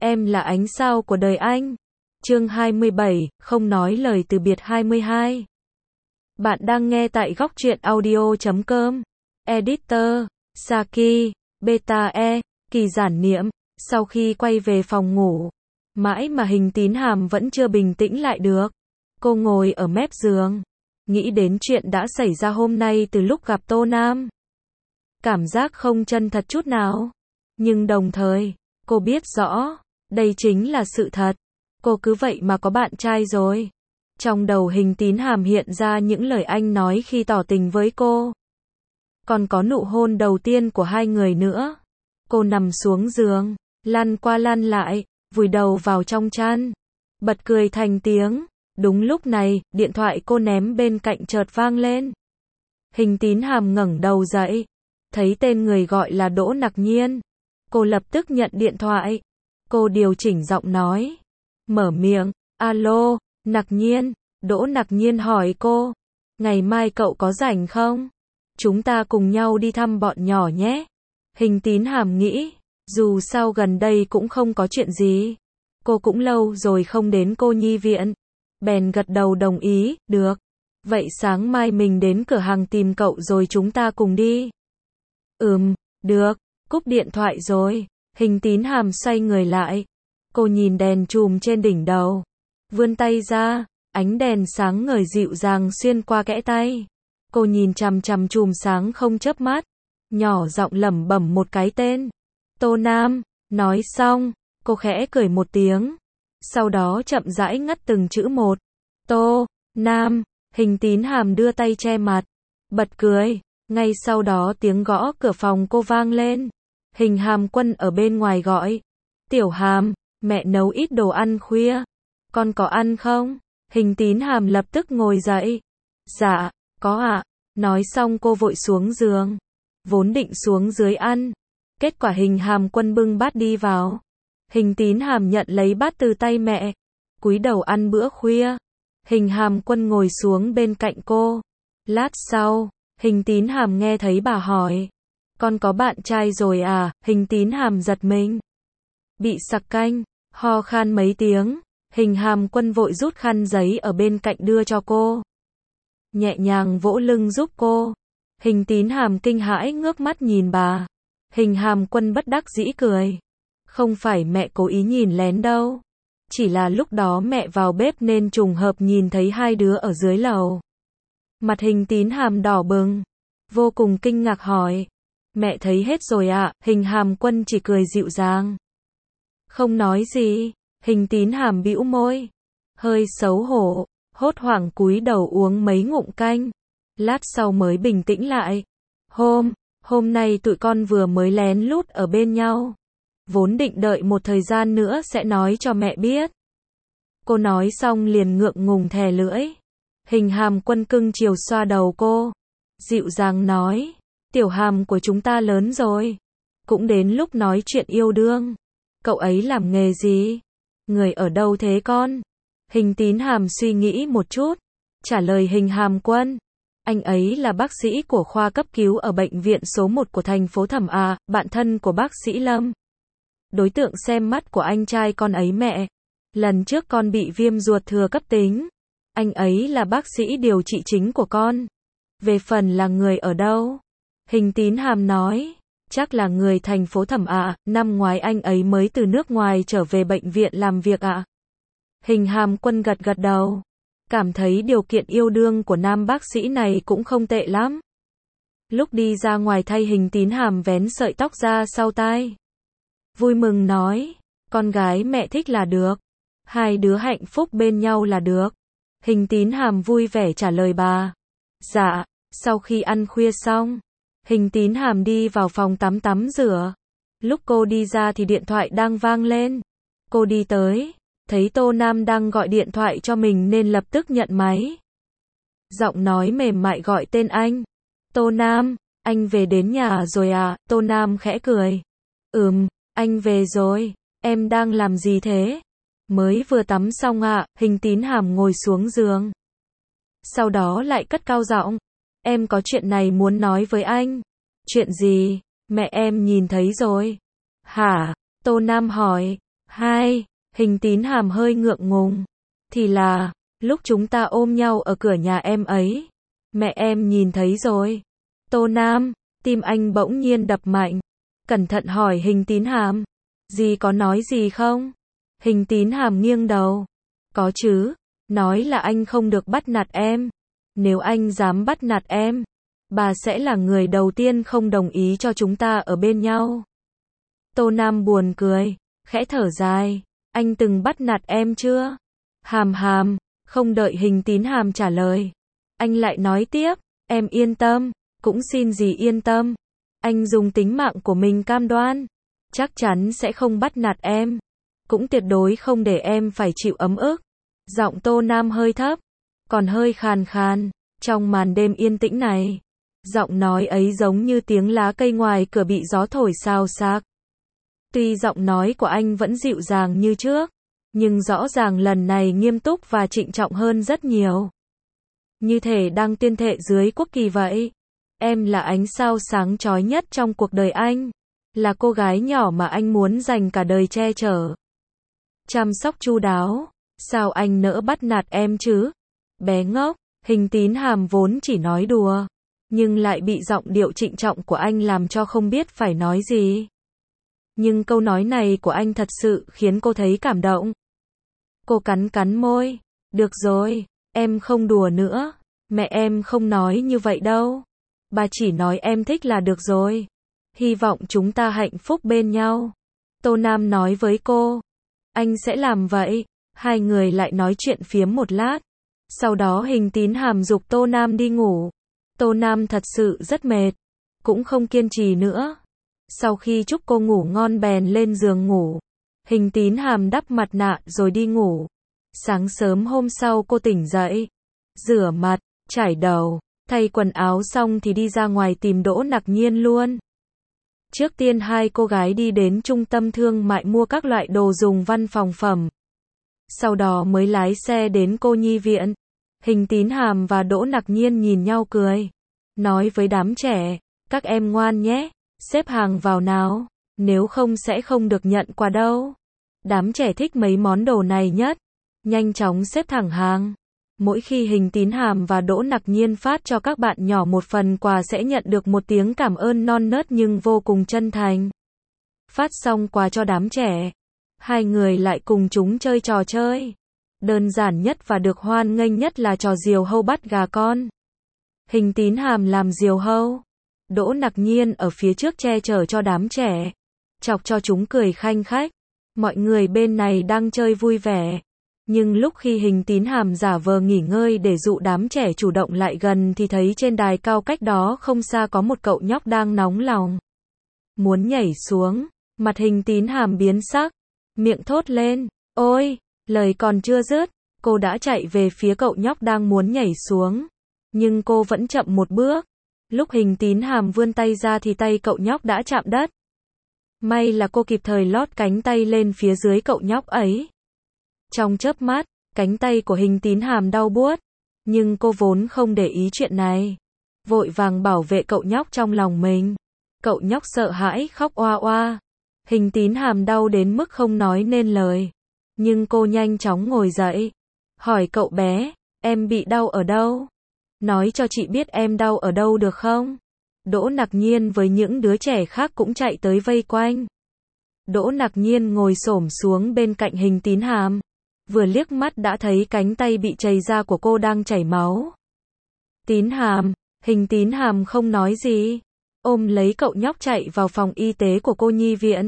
Em là ánh sao của đời anh. Chương 27, không nói lời từ biệt 22. Bạn đang nghe tại góc truyện audio.com. Editor, Saki, Beta E, Kỳ giản niệm. Sau khi quay về phòng ngủ, mãi mà Hình Tín Hàm vẫn chưa bình tĩnh lại được. Cô ngồi ở mép giường, nghĩ đến chuyện đã xảy ra hôm nay từ lúc gặp Tô Nam. Cảm giác không chân thật chút nào. Nhưng đồng thời, cô biết rõ, đây chính là sự thật. Cô cứ vậy mà có bạn trai rồi. Trong đầu Hình Tín Hàm hiện ra những lời anh nói khi tỏ tình với cô. Còn có nụ hôn đầu tiên của hai người nữa. Cô nằm xuống giường, lăn qua lăn lại, vùi đầu vào trong chăn. Bật cười thành tiếng. Đúng lúc này, điện thoại cô ném bên cạnh chợt vang lên. Hình Tín Hàm ngẩng đầu dậy. Thấy tên người gọi là Đỗ Nặc Nhiên. Cô lập tức nhận điện thoại. Cô điều chỉnh giọng nói. Mở miệng, alo, Nặc Nhiên. Đỗ Nặc Nhiên hỏi cô. Ngày mai cậu có rảnh không? Chúng ta cùng nhau đi thăm bọn nhỏ nhé. Hình Tín Hàm nghĩ, dù sao gần đây cũng không có chuyện gì. Cô cũng lâu rồi không đến cô nhi viện. Bèn gật đầu đồng ý, được. Vậy sáng mai mình đến cửa hàng tìm cậu rồi chúng ta cùng đi. Được. Cúp điện thoại rồi. Hình Tín Hàm xoay người lại. Cô nhìn đèn chùm trên đỉnh đầu. Vươn tay ra, ánh đèn sáng ngời dịu dàng xuyên qua kẽ tay. Cô nhìn chằm chằm chùm sáng không chớp mắt. Nhỏ giọng lẩm bẩm một cái tên. Tô Nam. Nói xong, cô khẽ cười một tiếng. Sau đó chậm rãi ngắt từng chữ một. Tô Nam. Hình Tín Hàm đưa tay che mặt. Bật cười. Ngay sau đó tiếng gõ cửa phòng cô vang lên. Hình Hàm Quân ở bên ngoài gọi. Tiểu Hàm, mẹ nấu ít đồ ăn khuya. Con có ăn không? Hình Tín Hàm lập tức ngồi dậy. Dạ, có ạ. Nói xong cô vội xuống giường. Vốn định xuống dưới ăn. Kết quả Hình Hàm Quân bưng bát đi vào. Hình Tín Hàm nhận lấy bát từ tay mẹ. Cúi đầu ăn bữa khuya. Hình Hàm Quân ngồi xuống bên cạnh cô. Lát sau, Hình Tín Hàm nghe thấy bà hỏi. Con có bạn trai rồi à? Hình Tín Hàm giật mình. Bị sặc canh, ho khan mấy tiếng. Hình Hàm Quân vội rút khăn giấy ở bên cạnh đưa cho cô. Nhẹ nhàng vỗ lưng giúp cô. Hình Tín Hàm kinh hãi ngước mắt nhìn bà. Hình Hàm Quân bất đắc dĩ cười. Không phải mẹ cố ý nhìn lén đâu. Chỉ là lúc đó mẹ vào bếp nên trùng hợp nhìn thấy hai đứa ở dưới lầu. Mặt Hình Tín Hàm đỏ bừng. Vô cùng kinh ngạc hỏi. Mẹ thấy hết rồi ạ. Hình Hàm Quân chỉ cười dịu dàng. Không nói gì. Hình Tín Hàm bĩu môi. Hơi xấu hổ. Hốt hoảng cúi đầu uống mấy ngụm canh. Lát sau mới bình tĩnh lại. Hôm nay tụi con vừa mới lén lút ở bên nhau. Vốn định đợi một thời gian nữa sẽ nói cho mẹ biết. Cô nói xong liền ngượng ngùng thè lưỡi. Hình Hàm Quân cưng chiều xoa đầu cô. Dịu dàng nói. Tiểu Hàm của chúng ta lớn rồi. Cũng đến lúc nói chuyện yêu đương. Cậu ấy làm nghề gì? Người ở đâu thế con? Hình Tín Hàm suy nghĩ một chút. Trả lời Hình Hàm Quân. Anh ấy là bác sĩ của khoa cấp cứu ở bệnh viện số 1 của thành phố Thẩm Á, bạn thân của bác sĩ Lâm. Đối tượng xem mắt của anh trai con ấy mẹ. Lần trước con bị viêm ruột thừa cấp tính. Anh ấy là bác sĩ điều trị chính của con. Về phần là người ở đâu? Hình Tín Hàm nói. Chắc là người thành phố Thẩm Á, năm ngoái anh ấy mới từ nước ngoài trở về bệnh viện làm việc ạ. Hình Hàm Quân gật gật đầu. Cảm thấy điều kiện yêu đương của nam bác sĩ này cũng không tệ lắm. Lúc đi ra ngoài thay Hình Tín Hàm vén sợi tóc ra sau tai. Vui mừng nói. Con gái mẹ thích là được. Hai đứa hạnh phúc bên nhau là được. Hình Tín Hàm vui vẻ trả lời bà. Dạ. Sau khi ăn khuya xong, Hình Tín Hàm đi vào phòng tắm rửa. Lúc cô đi ra thì điện thoại đang vang lên. Cô đi tới. Thấy Tô Nam đang gọi điện thoại cho mình nên lập tức nhận máy. Giọng nói mềm mại gọi tên anh. Tô Nam, anh về đến nhà rồi à? Tô Nam khẽ cười. Anh về rồi. Em đang làm gì thế? Mới vừa tắm xong ạ. Hình Tín Hàm ngồi xuống giường. Sau đó lại cất cao giọng. Em có chuyện này muốn nói với anh. Chuyện gì? Mẹ em nhìn thấy rồi. Hả? Tô Nam hỏi. 2. Hình Tín Hàm hơi ngượng ngùng. Thì là, lúc chúng ta ôm nhau ở cửa nhà em ấy. Mẹ em nhìn thấy rồi. Tô Nam, tim anh bỗng nhiên đập mạnh. Cẩn thận hỏi Hình Tín Hàm. Dì có nói gì không? Hình Tín Hàm nghiêng đầu. Có chứ, nói là anh không được bắt nạt em. Nếu anh dám bắt nạt em, bà sẽ là người đầu tiên không đồng ý cho chúng ta ở bên nhau. Tô Nam buồn cười, khẽ thở dài. Anh từng bắt nạt em chưa? Hàm, không đợi Hình Tín Hàm trả lời. Anh lại nói tiếp, em yên tâm, cũng xin dì yên tâm. Anh dùng tính mạng của mình cam đoan, chắc chắn sẽ không bắt nạt em. Cũng tuyệt đối không để em phải chịu ấm ức. Giọng Tô Nam hơi thấp, còn hơi khàn khàn, trong màn đêm yên tĩnh này. Giọng nói ấy giống như tiếng lá cây ngoài cửa bị gió thổi xào xạc. Tuy giọng nói của anh vẫn dịu dàng như trước, nhưng rõ ràng lần này nghiêm túc và trịnh trọng hơn rất nhiều. Như thể đang tuyên thệ dưới quốc kỳ vậy. Em là ánh sao sáng chói nhất trong cuộc đời anh. Là cô gái nhỏ mà anh muốn dành cả đời che chở. Chăm sóc chu đáo. Sao anh nỡ bắt nạt em chứ? Bé ngốc, Hình Tín Hàm vốn chỉ nói đùa, nhưng lại bị giọng điệu trịnh trọng của anh làm cho không biết phải nói gì. Nhưng câu nói này của anh thật sự khiến cô thấy cảm động. Cô cắn cắn môi. Được rồi, em không đùa nữa. Mẹ em không nói như vậy đâu. Bà chỉ nói em thích là được rồi. Hy vọng chúng ta hạnh phúc bên nhau. Tô Nam nói với cô. Anh sẽ làm vậy. Hai người lại nói chuyện phiếm một lát. Sau đó Hình Tín Hàm giục Tô Nam đi ngủ. Tô Nam thật sự rất mệt, cũng không kiên trì nữa. Sau khi chúc cô ngủ ngon bèn lên giường ngủ. Hình Tín Hàm đắp mặt nạ rồi đi ngủ. Sáng sớm hôm sau cô tỉnh dậy, rửa mặt, chải đầu, thay quần áo xong thì đi ra ngoài tìm Đỗ Nặc Nhiên luôn. Trước tiên hai cô gái đi đến trung tâm thương mại mua các loại đồ dùng văn phòng phẩm. Sau đó mới lái xe đến cô nhi viện. Hình Tín Hàm và Đỗ Nặc Nhiên nhìn nhau cười. Nói với đám trẻ, các em ngoan nhé, xếp hàng vào nào, nếu không sẽ không được nhận quà đâu. Đám trẻ thích mấy món đồ này nhất. Nhanh chóng xếp thẳng hàng. Mỗi khi Hình Tín Hàm và Đỗ Nặc Nhiên phát cho các bạn nhỏ một phần quà sẽ nhận được một tiếng cảm ơn non nớt nhưng vô cùng chân thành. Phát xong quà cho đám trẻ, hai người lại cùng chúng chơi trò chơi. Đơn giản nhất và được hoan nghênh nhất là trò diều hâu bắt gà con. Hình Tín Hàm làm diều hâu. Đỗ Nặc Nhiên ở phía trước che chở cho đám trẻ. Chọc cho chúng cười khanh khách. Mọi người bên này đang chơi vui vẻ. Nhưng lúc khi Hình Tín Hàm giả vờ nghỉ ngơi để dụ đám trẻ chủ động lại gần thì thấy trên đài cao cách đó không xa có một cậu nhóc đang nóng lòng. Muốn nhảy xuống. Mặt Hình Tín Hàm biến sắc. Miệng thốt lên. Ôi! Lời còn chưa dứt, cô đã chạy về phía cậu nhóc đang muốn nhảy xuống. Nhưng cô vẫn chậm một bước. Lúc Hình Tín Hàm vươn tay ra thì tay cậu nhóc đã chạm đất. May là cô kịp thời lót cánh tay lên phía dưới cậu nhóc ấy. Trong chớp mắt, cánh tay của Hình Tín Hàm đau buốt. Nhưng cô vốn không để ý chuyện này. Vội vàng bảo vệ cậu nhóc trong lòng mình. Cậu nhóc sợ hãi khóc oa oa. Hình Tín Hàm đau đến mức không nói nên lời. Nhưng cô nhanh chóng ngồi dậy. Hỏi cậu bé, em bị đau ở đâu? Nói cho chị biết em đau ở đâu được không? Đỗ Nặc Nhiên với những đứa trẻ khác cũng chạy tới vây quanh. Đỗ Nặc Nhiên ngồi xổm xuống bên cạnh Hình Tín Hàm. Vừa liếc mắt đã thấy cánh tay bị chày ra của cô đang chảy máu. Tín Hàm, Hình Tín Hàm không nói gì. Ôm lấy cậu nhóc chạy vào phòng y tế của cô nhi viện.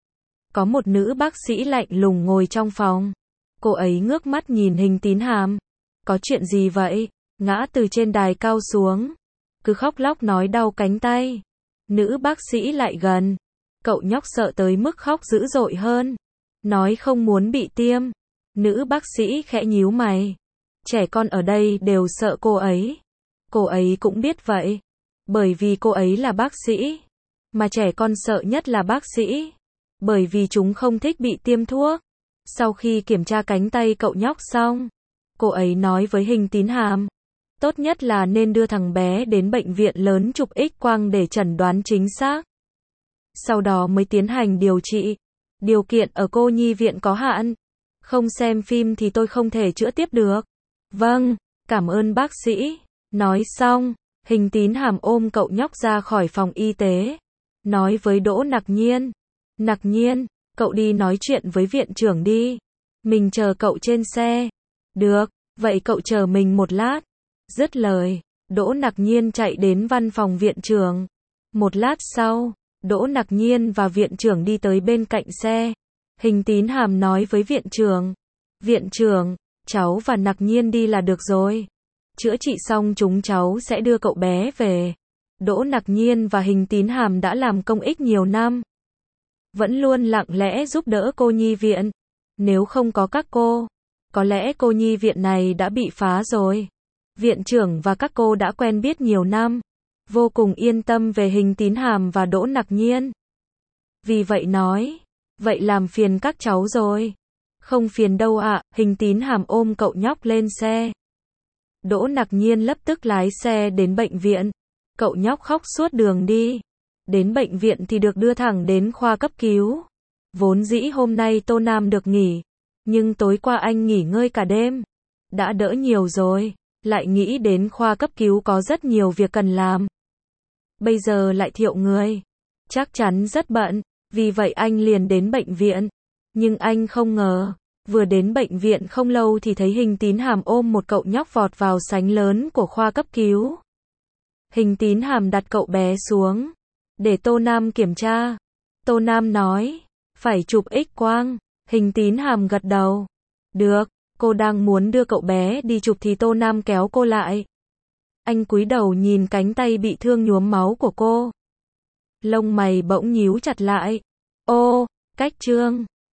Có một nữ bác sĩ lạnh lùng ngồi trong phòng. Cô ấy ngước mắt nhìn Hình Tín Hàm. Có chuyện gì vậy? Ngã từ trên đài cao xuống. Cứ khóc lóc nói đau cánh tay. Nữ bác sĩ lại gần. Cậu nhóc sợ tới mức khóc dữ dội hơn. Nói không muốn bị tiêm. Nữ bác sĩ khẽ nhíu mày. Trẻ con ở đây đều sợ cô ấy. Cô ấy cũng biết vậy. Bởi vì cô ấy là bác sĩ. Mà trẻ con sợ nhất là bác sĩ. Bởi vì chúng không thích bị tiêm thuốc. Sau khi kiểm tra cánh tay cậu nhóc xong, cô ấy nói với Hình Tín Hàm. Tốt nhất là nên đưa thằng bé đến bệnh viện lớn chụp X-quang để chẩn đoán chính xác. Sau đó mới tiến hành điều trị. Điều kiện ở cô nhi viện có hạn. Không xem phim thì tôi không thể chữa tiếp được. Vâng, cảm ơn bác sĩ. Nói xong, Hình Tín Hàm ôm cậu nhóc ra khỏi phòng y tế. Nói với Đỗ Nặc Nhiên. Nặc Nhiên, cậu đi nói chuyện với viện trưởng đi. Mình chờ cậu trên xe. Được, vậy cậu chờ mình một lát. Dứt lời, Đỗ Nặc Nhiên chạy đến văn phòng viện trưởng. Một lát sau, Đỗ Nặc Nhiên và viện trưởng đi tới bên cạnh xe. Hình Tín Hàm nói với viện trưởng. Viện trưởng, cháu và Nặc Nhiên đi là được rồi. Chữa trị xong chúng cháu sẽ đưa cậu bé về. Đỗ Nặc Nhiên và Hình Tín Hàm đã làm công ích nhiều năm. Vẫn luôn lặng lẽ giúp đỡ cô nhi viện. Nếu không có các cô, có lẽ cô nhi viện này đã bị phá rồi. Viện trưởng và các cô đã quen biết nhiều năm. Vô cùng yên tâm về Hình Tín Hàm và Đỗ Nặc Nhiên. Vì vậy nói, vậy làm phiền các cháu rồi. Không phiền đâu ạ, Hình Tín Hàm ôm cậu nhóc lên xe. Đỗ Nặc Nhiên lập tức lái xe đến bệnh viện. Cậu nhóc khóc suốt đường đi. Đến bệnh viện thì được đưa thẳng đến khoa cấp cứu. Vốn dĩ hôm nay Tô Nam được nghỉ, nhưng tối qua anh nghỉ ngơi cả đêm. Đã đỡ nhiều rồi, lại nghĩ đến khoa cấp cứu có rất nhiều việc cần làm. Bây giờ lại thiệu người. Chắc chắn rất bận, vì vậy anh liền đến bệnh viện. Nhưng anh không ngờ, vừa đến bệnh viện không lâu thì thấy Hình Tín Hàm ôm một cậu nhóc vọt vào sảnh lớn của khoa cấp cứu. Hình Tín Hàm đặt cậu bé xuống, để Tô Nam kiểm tra. Tô Nam nói, phải chụp X-quang. Hình Tín Hàm gật đầu. Được, cô đang muốn đưa cậu bé đi chụp thì Tô Nam kéo cô lại. Anh cúi đầu nhìn cánh tay bị thương nhuốm máu của cô. Lông mày bỗng nhíu chặt lại. Ô, Cách Trương,